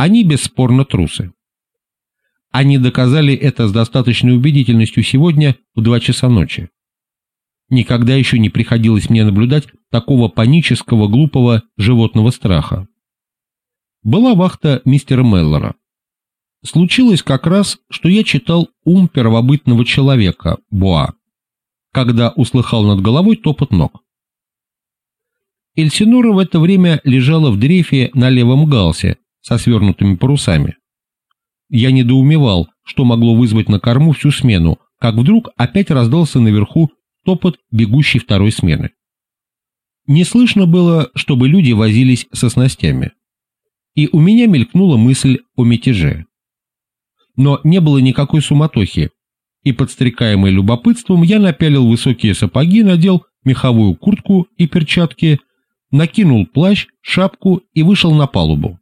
они бесспорно трусы. Они доказали это с достаточной убедительностью сегодня в 2 часа ночи. Никогда еще не приходилось мне наблюдать такого панического, глупого животного страха. Была вахта мистера Меллора. Случилось как раз, что я читал «Ум первобытного человека» Боа, когда услыхал над головой топот ног. Эльсинора в это время лежала в дрейфе на левом галсе со свернутыми парусами. Я недоумевал, что могло вызвать на корму всю смену, как вдруг опять раздался наверху топот бегущей второй смены. Не слышно было, чтобы люди возились со снастями. И у меня мелькнула мысль о мятеже. Но не было никакой суматохи, и, подстрекаемый любопытством, я напялил высокие сапоги, надел меховую куртку и перчатки, накинул плащ, шапку и вышел на палубу.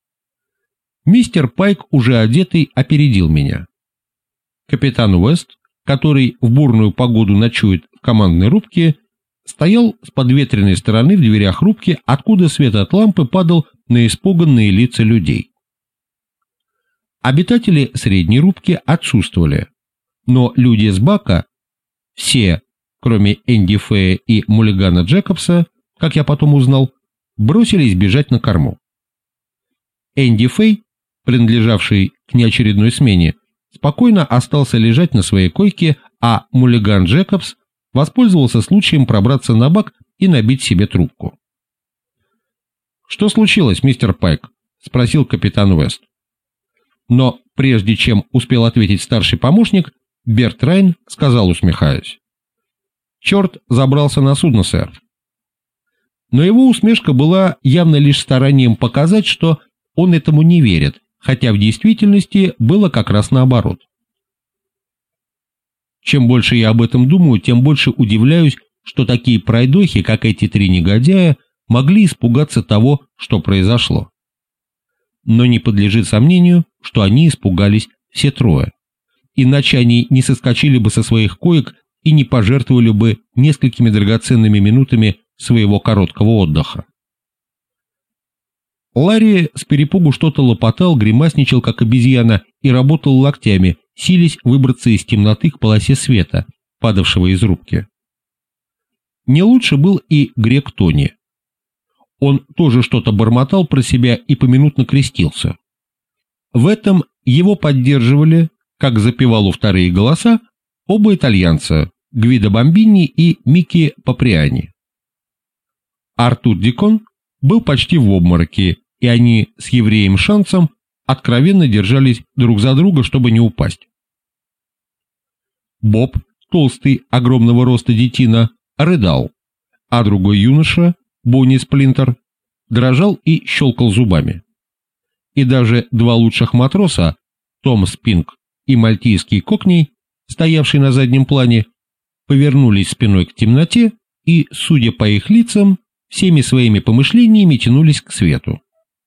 Мистер Пайк, уже одетый, опередил меня. Капитан Уэст, который в бурную погоду ночует в командной рубке, стоял с подветренной стороны в дверях рубки, откуда свет от лампы падал на испуганные лица людей. Обитатели средней рубки отсутствовали, но люди с бака, все, кроме Энди Фея и Муллигана Джекобса, как я потом узнал, бросились бежать на корму. Энди Фей, принадлежавший к неочередной смене, спокойно остался лежать на своей койке, а Муллиган Джекобс воспользовался случаем пробраться на бак и набить себе трубку. «Что случилось, мистер Пайк?» — спросил капитан Уэст. Но прежде чем успел ответить старший помощник, Берт Райн сказал, усмехаясь: «Черт забрался на судно, сэр». Но его усмешка была явно лишь старанием показать, что он этому не верит, хотя в действительности было как раз наоборот. Чем больше я об этом думаю, тем больше удивляюсь, что такие пройдохи, как эти 3 негодяя, могли испугаться того, что произошло. Но не подлежит сомнению, что они испугались все 3, иначе они не соскочили бы со своих коек и не пожертвовали бы несколькими драгоценными минутами своего короткого отдыха. Ларри с перепугу что-то лопотал, гримасничал как обезьяна и работал локтями, силясь выбраться из темноты к полосе света, падавшего из рубки. Не лучше был и грек Тони. Он тоже что-то бормотал про себя и поминутно крестился. В этом его поддерживали, как запевал у вторые голоса, оба итальянца Гвидо Бомбини и Микки Паприани. Артур Дикон был почти в обмороке, и они с евреем Шансом откровенно держались друг за друга, чтобы не упасть. Боб, толстый, огромного роста детина, рыдал, а другой юноша, Бонни Сплинтер, дрожал и щелкал зубами. И даже 2 лучших матроса, Том Спинг и мальтийский Кокни, стоявший на заднем плане, повернулись спиной к темноте и, судя по их лицам, всеми своими помышлениями тянулись к свету.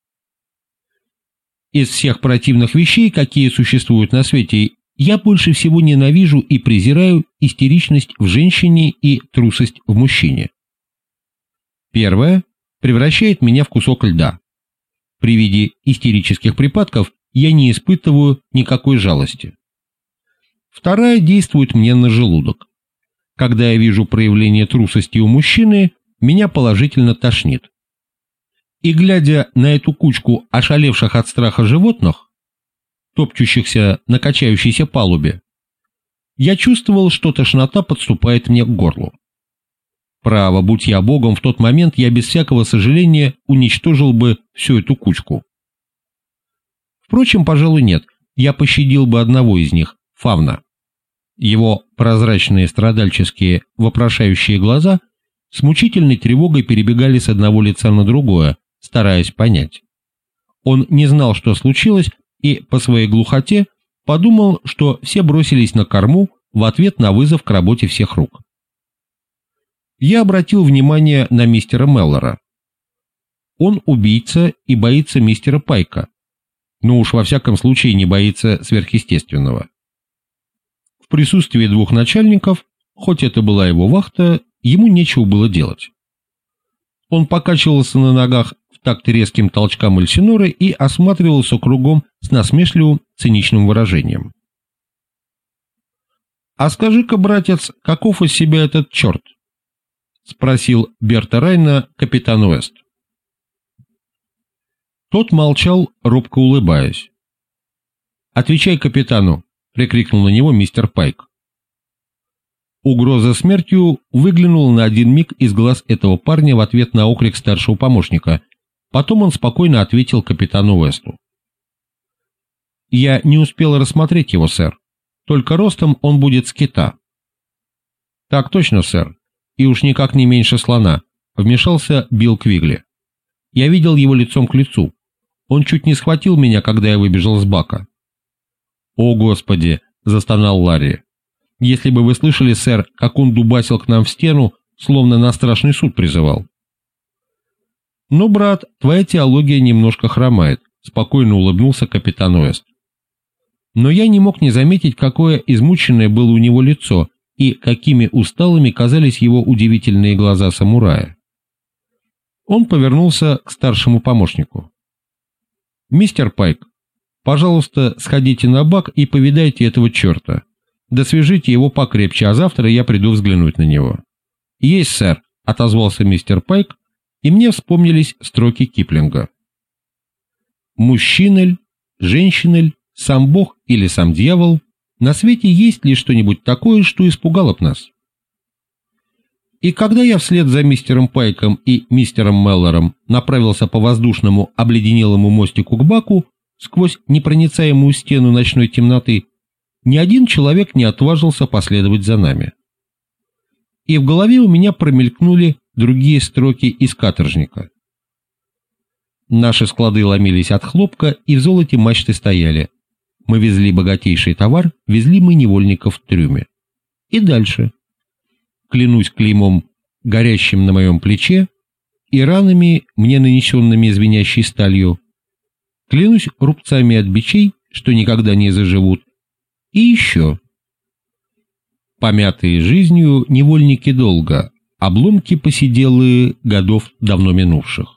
Из всех противных вещей, какие существуют на свете, я больше всего ненавижу и презираю истеричность в женщине и трусость в мужчине. Первое превращает меня в кусок льда. При виде истерических припадков я не испытываю никакой жалости. Вторая действует мне на желудок. Когда я вижу проявление трусости у мужчины, меня положительно тошнит. И глядя на эту кучку ошалевших от страха животных, топчущихся на качающейся палубе, я чувствовал, что тошнота подступает мне к горлу. Право, будь я богом, в тот момент я без всякого сожаления уничтожил бы всю эту кучку. Впрочем, пожалуй, нет, я пощадил бы одного из них, Фавна. Его прозрачные страдальческие вопрошающие глаза с мучительной тревогой перебегали с одного лица на другое, стараясь понять. Он не знал, что случилось, и по своей глухоте подумал, что все бросились на корму в ответ на вызов к работе всех рук. Я обратил внимание на мистера Меллора. Он убийца и боится мистера Пайка, но уж во всяком случае не боится сверхъестественного. В присутствии 2 начальников, хоть это была его вахта, ему нечего было делать. Он покачивался на ногах в такт резким толчкам Эльсиноры и осматривался кругом с насмешливым циничным выражением. «А скажи-ка, братец, каков из себя этот черт?» — спросил Берта Райна капитан Уэст. Тот молчал, робко улыбаясь. «Отвечай капитану!» — прикрикнул на него мистер Пайк. Угроза смертью выглянула на один миг из глаз этого парня в ответ на окрик старшего помощника. Потом он спокойно ответил капитану Уэсту. «Я не успел рассмотреть его, сэр. Только ростом он будет с кита». «Так точно, сэр. И уж никак не меньше слона», — вмешался Билл Квигли. «Я видел его лицом к лицу. Он чуть не схватил меня, когда я выбежал с бака». «О, Господи!» — застонал Ларри. «Если бы вы слышали, сэр, как он дубасил к нам в стену, словно на страшный суд призывал». «Ну, брат, твоя теология немножко хромает», — спокойно улыбнулся капитан Уэст. Но я не мог не заметить, какое измученное было у него лицо и какими усталыми казались его удивительные глаза самурая. Он повернулся к старшему помощнику. «Мистер Пайк, пожалуйста, сходите на бак и повидайте этого черта. Да свяжите его покрепче, а завтра я приду взглянуть на него». «Есть, сэр», — отозвался мистер Пайк, и мне вспомнились строки Киплинга. «Мужчина ль, женщина ль, сам Бог или сам дьявол, на свете есть ли что-нибудь такое, что испугало б нас?» И когда я вслед за мистером Пайком и мистером Меллором направился по воздушному обледенелому мостику к баку сквозь непроницаемую стену ночной темноты, ни один человек не отважился последовать за нами. И в голове у меня промелькнули другие строки из каторжника. Наши склады ломились от хлопка, и в золоте мачты стояли. Мы везли богатейший товар, везли мы невольников в трюме. И дальше. Клянусь клеймом, горящим на моем плече, и ранами, мне нанесенными звенящей сталью. Клянусь рубцами от бичей, что никогда не заживут. И еще. Помятые жизнью невольники долго, обломки посиделые годов давно минувших.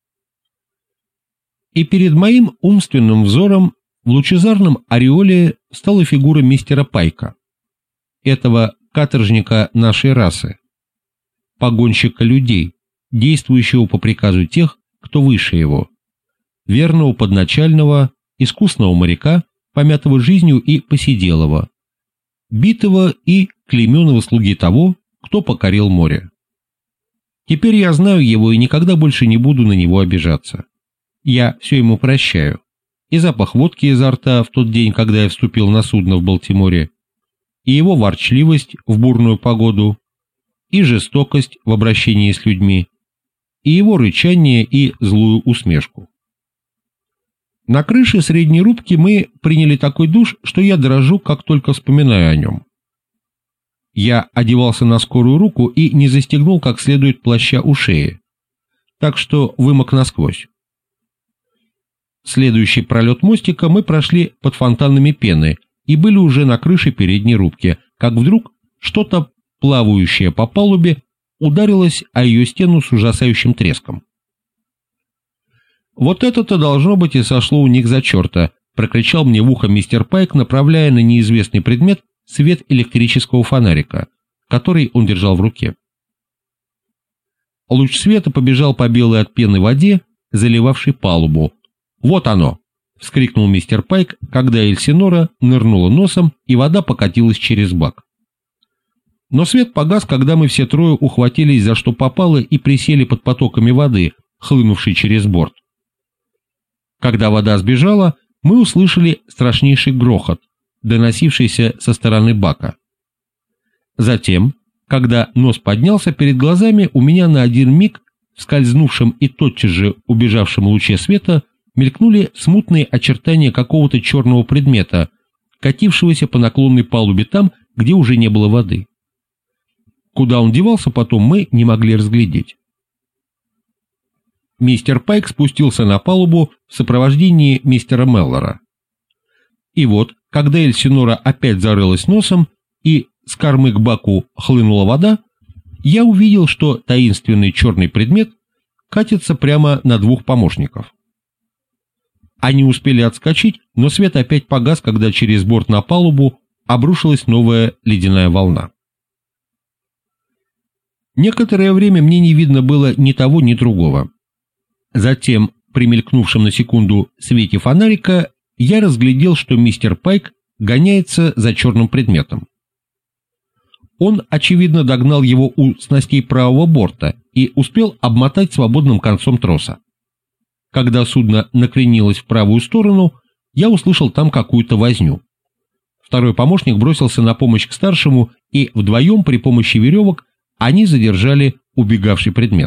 И перед моим умственным взором в лучезарном ореоле стала фигура мистера Пайка, этого каторжника нашей расы, погонщика людей, действующего по приказу тех, кто выше его, верного подначального, искусного моряка, помятого жизнью и посиделого, битого и клейменного слуги того, кто покорил море. Теперь я знаю его и никогда больше не буду на него обижаться. Я все ему прощаю. И запах водки изо рта в тот день, когда я вступил на судно в Балтиморе, и его ворчливость в бурную погоду, и жестокость в обращении с людьми, и его рычание и злую усмешку. На крыше средней рубки мы приняли такой душ, что я дрожу, как только вспоминаю о нем. Я одевался на скорую руку и не застегнул как следует плаща у шеи, так что вымок насквозь. Следующий пролет мостика мы прошли под фонтанами пены и были уже на крыше передней рубки, как вдруг что-то, плавающее по палубе, ударилось о ее стену с ужасающим треском. «Вот это-то должно быть и сошло у них за черта», — прокричал мне в ухо мистер Пайк, направляя на неизвестный предмет свет электрического фонарика, который он держал в руке. Луч света побежал по белой от пены воде, заливавшей палубу. «Вот оно!» — вскрикнул мистер Пайк, когда Эльсинора нырнула носом, и вода покатилась через бак. Но свет погас, когда мы все трое ухватились за что попало и присели под потоками воды, хлынувшей через борт. Когда вода сбежала, мы услышали страшнейший грохот, доносившийся со стороны бака. Затем, когда нос поднялся перед глазами, у меня на один миг, в скользнувшем и тотчас же убежавшем луче света, мелькнули смутные очертания какого-то черного предмета, катившегося по наклонной палубе там, где уже не было воды. Куда он девался потом, мы не могли разглядеть. Мистер Пайк спустился на палубу в сопровождении мистера Меллора. И вот, когда Эльсинора опять зарылась носом и с кормы к баку хлынула вода, я увидел, что таинственный черный предмет катится прямо на двух помощников. Они успели отскочить, но свет опять погас, когда через борт на палубу обрушилась новая ледяная волна. Некоторое время мне не видно было ни того, ни другого. Затем, при мелькнувшем на секунду свете фонарика, я разглядел, что мистер Пайк гоняется за черным предметом. Он, очевидно, догнал его у снастей правого борта и успел обмотать свободным концом троса. Когда судно накренилось в правую сторону, я услышал там какую-то возню. Второй помощник бросился на помощь к старшему, и вдвоем при помощи веревок они задержали убегавший предмет.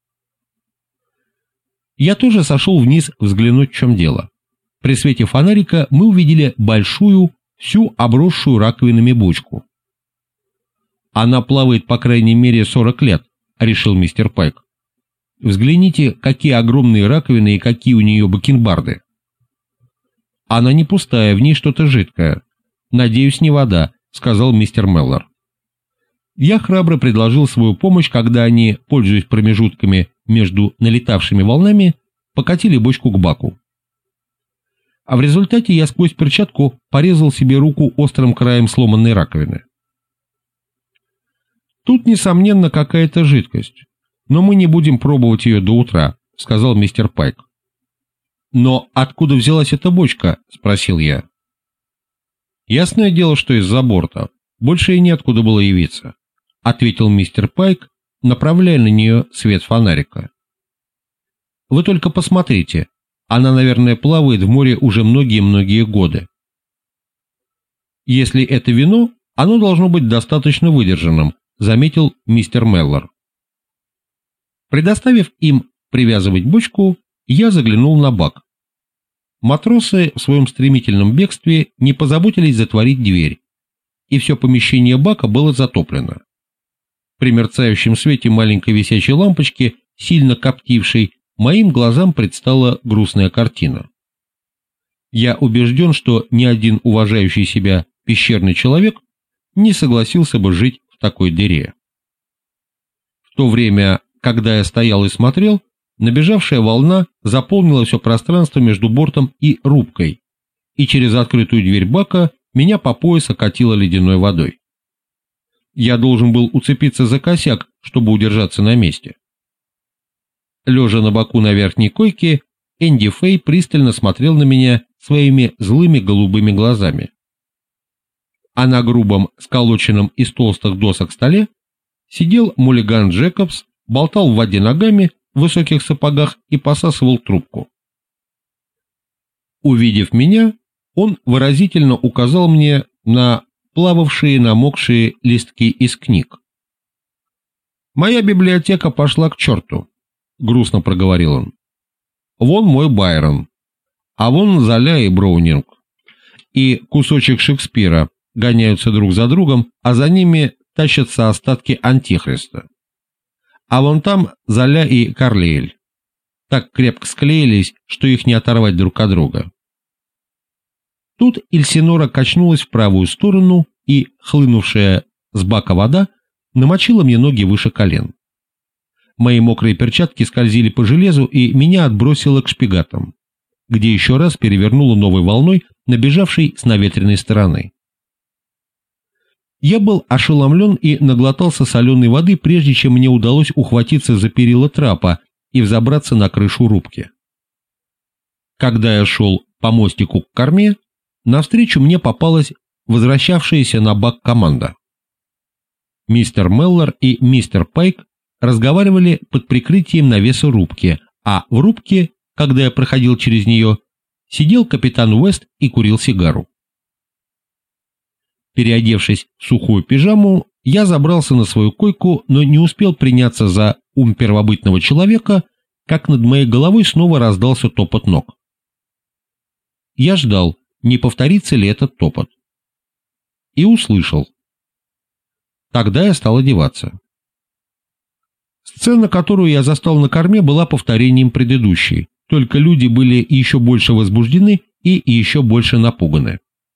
Я тоже сошел вниз взглянуть, в чем дело. При свете фонарика мы увидели большую, всю обросшую раковинами бочку. «Она плавает по крайней мере 40 лет», — решил мистер Пайк. «Взгляните, какие огромные раковины и какие у нее бакенбарды». «Она не пустая, в ней что-то жидкое. Надеюсь, не вода», — сказал мистер Меллор. Я храбро предложил свою помощь, когда они, пользуясь промежутками между налетавшими волнами, покатили бочку к баку. А в результате я сквозь перчатку порезал себе руку острым краем сломанной раковины. «Тут, несомненно, какая-то жидкость, но мы не будем пробовать ее до утра», — сказал мистер Пайк. «Но откуда взялась эта бочка?» — спросил я. «Ясное дело, что из-за борта. Больше и неоткуда было явиться», — ответил мистер Пайк, направляя на нее свет фонарика. «Вы только посмотрите, она, наверное, плавает в море уже многие-многие годы. Если это вино, оно должно быть достаточно выдержанным», — заметил мистер Меллор. Предоставив им привязывать бочку, я заглянул на бак. Матросы в своем стремительном бегстве не позаботились затворить дверь, и все помещение бака было затоплено. При мерцающем свете маленькой висячей лампочки, сильно коптившей, моим глазам предстала грустная картина. Я убежден, что ни один уважающий себя пещерный человек не согласился бы жить в такой дыре. В то время, когда я стоял и смотрел, набежавшая волна заполнила все пространство между бортом и рубкой, и через открытую дверь бака меня по пояс окатило ледяной водой. Я должен был уцепиться за косяк, чтобы удержаться на месте. Лежа на боку на верхней койке, Энди Фэй пристально смотрел на меня своими злыми голубыми глазами. А на грубом, сколоченном из толстых досок столе сидел Муллиган Джекобс, болтал в воде ногами в высоких сапогах и посасывал трубку. Увидев меня, он выразительно указал мне на плававшие намокшие листки из книг. «Моя библиотека пошла к черту», — грустно проговорил он. «Вон мой Байрон, а вон Золя и Броунинг, и кусочек Шекспира гоняются друг за другом, а за ними тащатся остатки Антихриста. А вон там Золя и Карлейль так крепко склеились, что их не оторвать друг от друга». Тут Эльсинора качнулась в правую сторону, и хлынувшая с бака вода намочила мне ноги выше колен. Мои мокрые перчатки скользили по железу, и меня отбросило к шпигатам, где еще раз перевернуло новой волной, набежавшей с наветренной стороны. Я был ошеломлен и наглотался соленой воды, прежде чем мне удалось ухватиться за перила трапа и взобраться на крышу рубки. Когда я шел по мостику к корме, навстречу мне попалась возвращавшаяся на бак команда. Мистер Меллор и мистер Пайк разговаривали под прикрытием навеса рубки, а в рубке, когда я проходил через нее, сидел капитан Уэст и курил сигару. Переодевшись в сухую пижаму, я забрался на свою койку, но не успел приняться за ум первобытного человека, как над моей головой снова раздался топот ног. Я ждал, не повторится ли этот топот. И услышал. Тогда я стал одеваться. Сцена, которую я застал на корме, была повторением предыдущей, только люди были еще больше возбуждены и еще больше напуганы.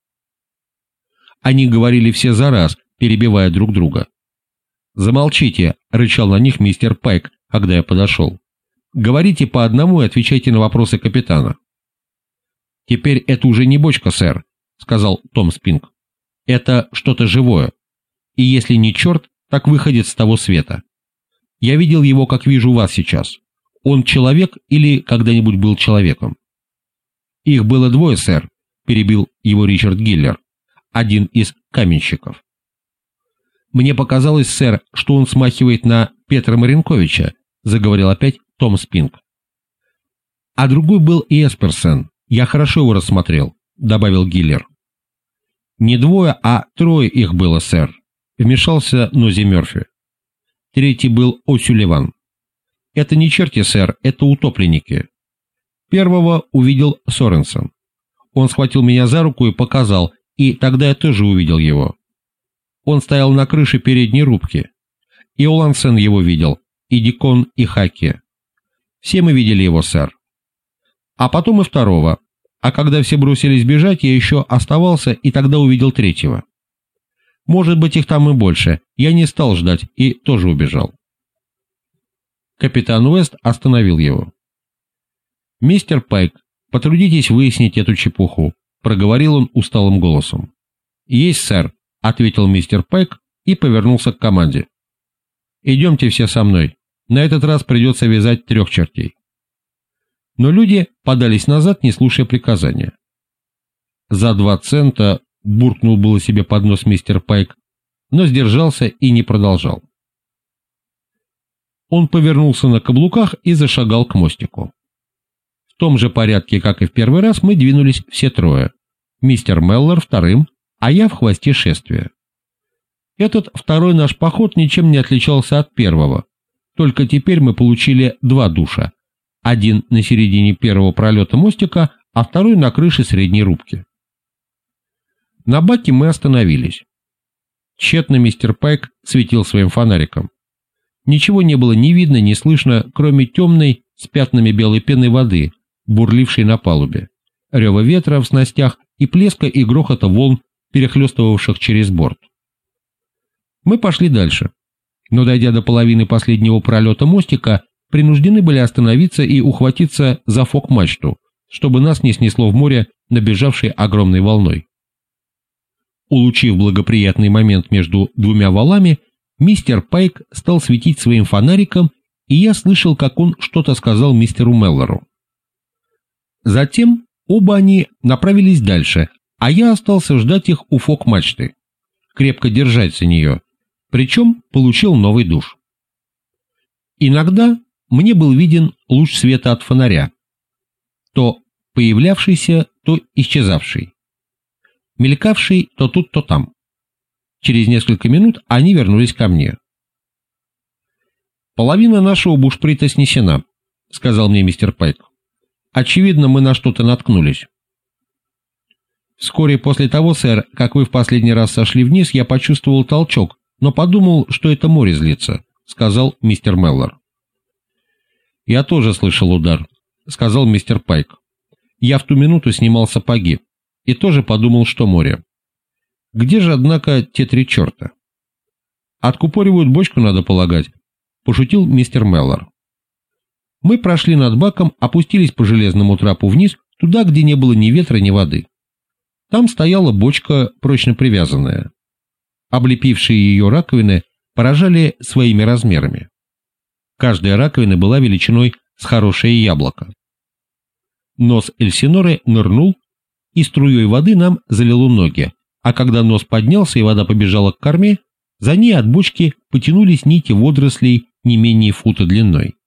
Они говорили все за раз, перебивая друг друга. «Замолчите», — рычал на них мистер Пайк, когда я подошел. Говорите по одному и отвечайте на вопросы капитана». «Теперь это уже не бочка, сэр», — сказал Том Спинк. «Это что-то живое. И если не черт, так выходит с того света. Я видел его, как вижу вас сейчас. Он человек или когда-нибудь был человеком?» «Их было двое, сэр», — перебил его Ричард Гиллер, один из каменщиков. «Мне показалось, сэр, что он смахивает на Петра Маринковича», — заговорил опять Том Спинк. «А другой был Эсперсон. Я хорошо его рассмотрел», — добавил Гиллер. «Не двое, а трое их было, сэр», — вмешался Нози Мёрфи. «Третий был О'Сюлливан. Это не черти, сэр, это утопленники. Первого увидел Соренсон. Он схватил меня за руку и показал, и тогда я тоже увидел его. Он стоял на крыше передней рубки. И Олансен его видел, и Дикон, и Хаки. Все мы видели его, сэр. А потом и второго. А когда все бросились бежать, я еще оставался, и тогда увидел третьего. Может быть, их там и больше. Я не стал ждать и тоже убежал». Капитан Уэст остановил его. «Мистер Пайк, потрудитесь выяснить эту чепуху», — проговорил он усталым голосом. «Есть, сэр», — ответил мистер Пайк и повернулся к команде. «Идемте все со мной. На этот раз придется вязать 3 чертей». Но люди подались назад, не слушая приказания. «За 2 цента», — буркнул было себе под нос мистер Пайк, но сдержался и не продолжал. Он повернулся на каблуках и зашагал к мостику. В том же порядке, как и в первый раз, мы двинулись все трое. Мистер Меллор вторым, а я в хвосте шествия. Этот второй наш поход ничем не отличался от первого, только теперь мы получили 2 душа. Один на середине первого пролета мостика, а второй на крыше средней рубки. На баке мы остановились. Тщетно мистер Пайк светил своим фонариком. Ничего не было ни видно, ни слышно, кроме темной с пятнами белой пены воды, бурлившей на палубе, рева ветра в снастях и плеска и грохота волн, перехлестывавших через борт. Мы пошли дальше, но, дойдя до половины последнего пролета мостика, принуждены были остановиться и ухватиться за фок-мачту, чтобы нас не снесло в море набежавшей огромной волной. Улучив благоприятный момент между 2 валами, мистер Пайк стал светить своим фонариком, и я слышал, как он что-то сказал мистеру Меллору. Затем оба они направились дальше, а я остался ждать их у фок-мачты, крепко держать за нее, причем получил новый душ. Иногда мне был виден луч света от фонаря, то появлявшийся, то исчезавший, мелькавший то тут, то там. Через несколько минут они вернулись ко мне. «Половина нашего бушприта снесена», — сказал мне мистер Пайк. «Очевидно, мы на что-то наткнулись». «Вскоре после того, сэр, как вы в последний раз сошли вниз, я почувствовал толчок, но подумал, что это море злится», — сказал мистер Меллор. «Я тоже слышал удар», — сказал мистер Пайк. «Я в ту минуту снимал сапоги и тоже подумал, что море. Где же, однако, те 3 черта?» «Откупоривают бочку, надо полагать», — пошутил мистер Меллор. Мы прошли над баком, опустились по железному трапу вниз, туда, где не было ни ветра, ни воды. Там стояла бочка, прочно привязанная. Облепившие ее раковины поражали своими размерами. Каждая раковина была величиной с хорошее яблоко. Нос Эльсиноры нырнул, и струей воды нам залило ноги, а когда нос поднялся и вода побежала к корме, за ней от бочки потянулись нити водорослей не менее фута длиной.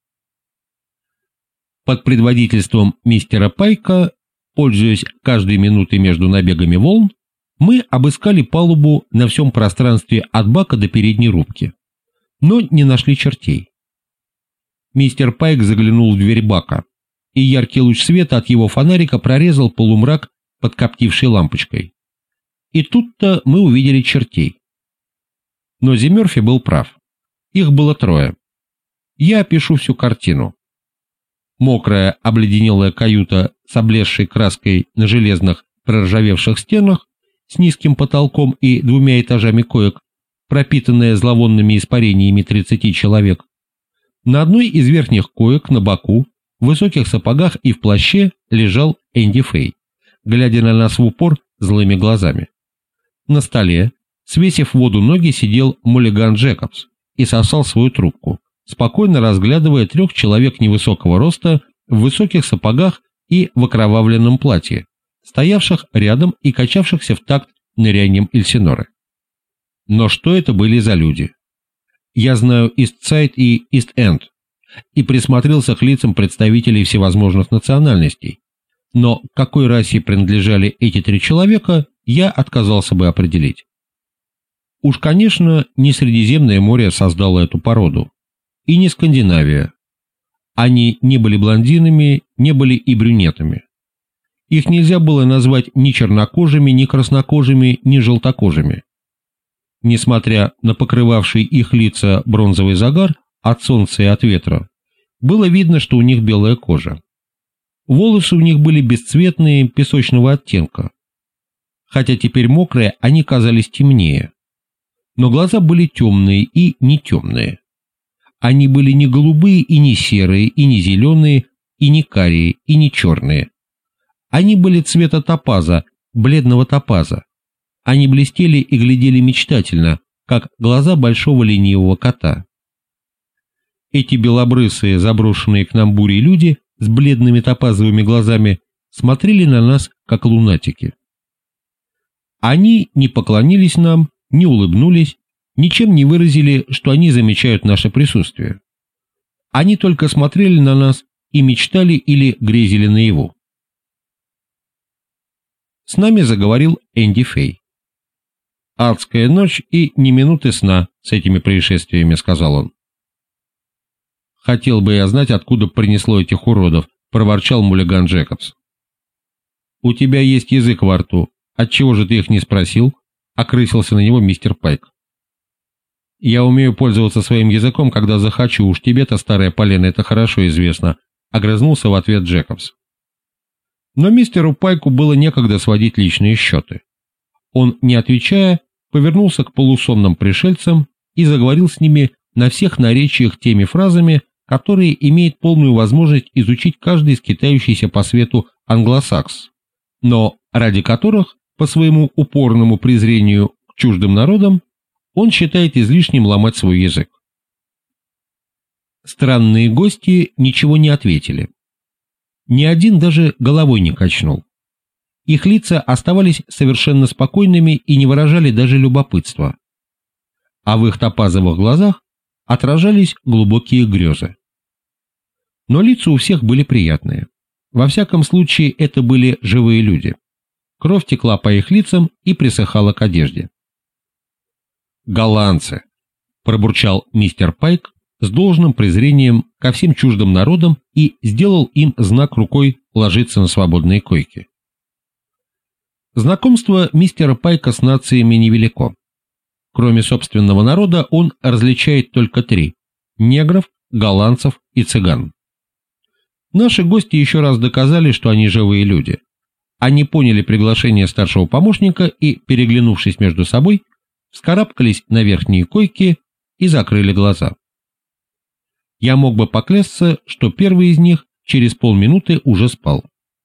Под предводительством мистера Пайка, пользуясь каждой минутой между набегами волн, мы обыскали палубу на всем пространстве от бака до передней рубки, но не нашли чертей. Мистер Пайк заглянул в дверь бака, и яркий луч света от его фонарика прорезал полумрак под коптившей лампочкой. И тут-то мы увидели чертей. Но Нози Мёрфи был прав. Их было 3. Я опишу всю картину. Мокрая, обледенелая каюта с облезшей краской на железных проржавевших стенах, с низким потолком и 2 этажами коек, пропитанная зловонными испарениями 30 человек. На одной из верхних коек на боку, в высоких сапогах и в плаще лежал Энди Фэй, глядя на нас в упор злыми глазами. На столе, свесив в воду ноги, сидел Муллиган Джекобс и сосал свою трубку, спокойно разглядывая 3 человек невысокого роста в высоких сапогах и в окровавленном платье, стоявших рядом и качавшихся в такт нырянием Эльсиноры. Но что это были за люди? Я знаю Ист-Сайд и Ист-Энд и присмотрелся к лицам представителей всевозможных национальностей, но к какой расе принадлежали эти 3 человека, я отказался бы определить. Уж, конечно, не Средиземное море создало эту породу, и не Скандинавия. Они не были блондинами, не были и брюнетами. Их нельзя было назвать ни чернокожими, ни краснокожими, ни желтокожими. Несмотря на покрывавший их лица бронзовый загар от солнца и от ветра, было видно, что у них белая кожа. Волосы у них были бесцветные, песочного оттенка. Хотя теперь мокрые, они казались темнее. Но глаза были темные и не темные. Они были не голубые и не серые, и не зеленые, и не карие, и не черные. Они были цвета топаза, бледного топаза. Они блестели и глядели мечтательно, как глаза большого ленивого кота. Эти белобрысые, заброшенные к нам бурей люди с бледными топазовыми глазами смотрели на нас, как лунатики. Они не поклонились нам, не улыбнулись, ничем не выразили, что они замечают наше присутствие. Они только смотрели на нас и мечтали или грезили наяву. С нами заговорил Энди Фэй. «Адская ночь и ни минуты сна с этими происшествиями», — сказал он. «Хотел бы я знать, откуда принесло этих уродов», — проворчал Муллиган Джекобс. «У тебя есть язык во рту. Отчего же ты их не спросил?» — окрысился на него мистер Пайк. «Я умею пользоваться своим языком, когда захочу, уж тебе-то, старая полена, это хорошо известно», — огрызнулся в ответ Джекобс. Но мистеру Пайку было некогда сводить личные счеты. Он, не отвечая, повернулся к полусонным пришельцам и заговорил с ними на всех наречиях теми фразами, которые имеет полную возможность изучить каждый скитающийся по свету англосакс, но ради которых, по своему упорному презрению к чуждым народам, он считает излишним ломать свой язык. Странные гости ничего не ответили. Ни один даже головой не качнул. Их лица оставались совершенно спокойными и не выражали даже любопытства. А в их топазовых глазах отражались глубокие грезы. Но лица у всех были приятные. Во всяком случае, это были живые люди. Кровь текла по их лицам и присыхала к одежде. «Голландцы!» – пробурчал мистер Пайк с должным презрением ко всем чуждым народам и сделал им знак рукой ложиться на свободные койки. Знакомство мистера Пайка с нациями невелико. Кроме собственного народа он различает только 3 – негров, голландцев и цыган. Наши гости еще раз доказали, что они живые люди. Они поняли приглашение старшего помощника и, переглянувшись между собой, вскарабкались на верхние койки и закрыли глаза. Я мог бы поклясться, что первый из них через полминуты уже спал.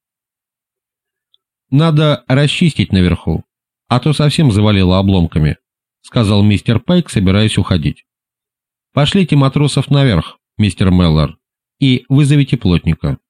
«Надо расчистить наверху, а то совсем завалило обломками», — сказал мистер Пайк, собираясь уходить. «Пошлите матросов наверх, мистер Меллор, и вызовите плотника».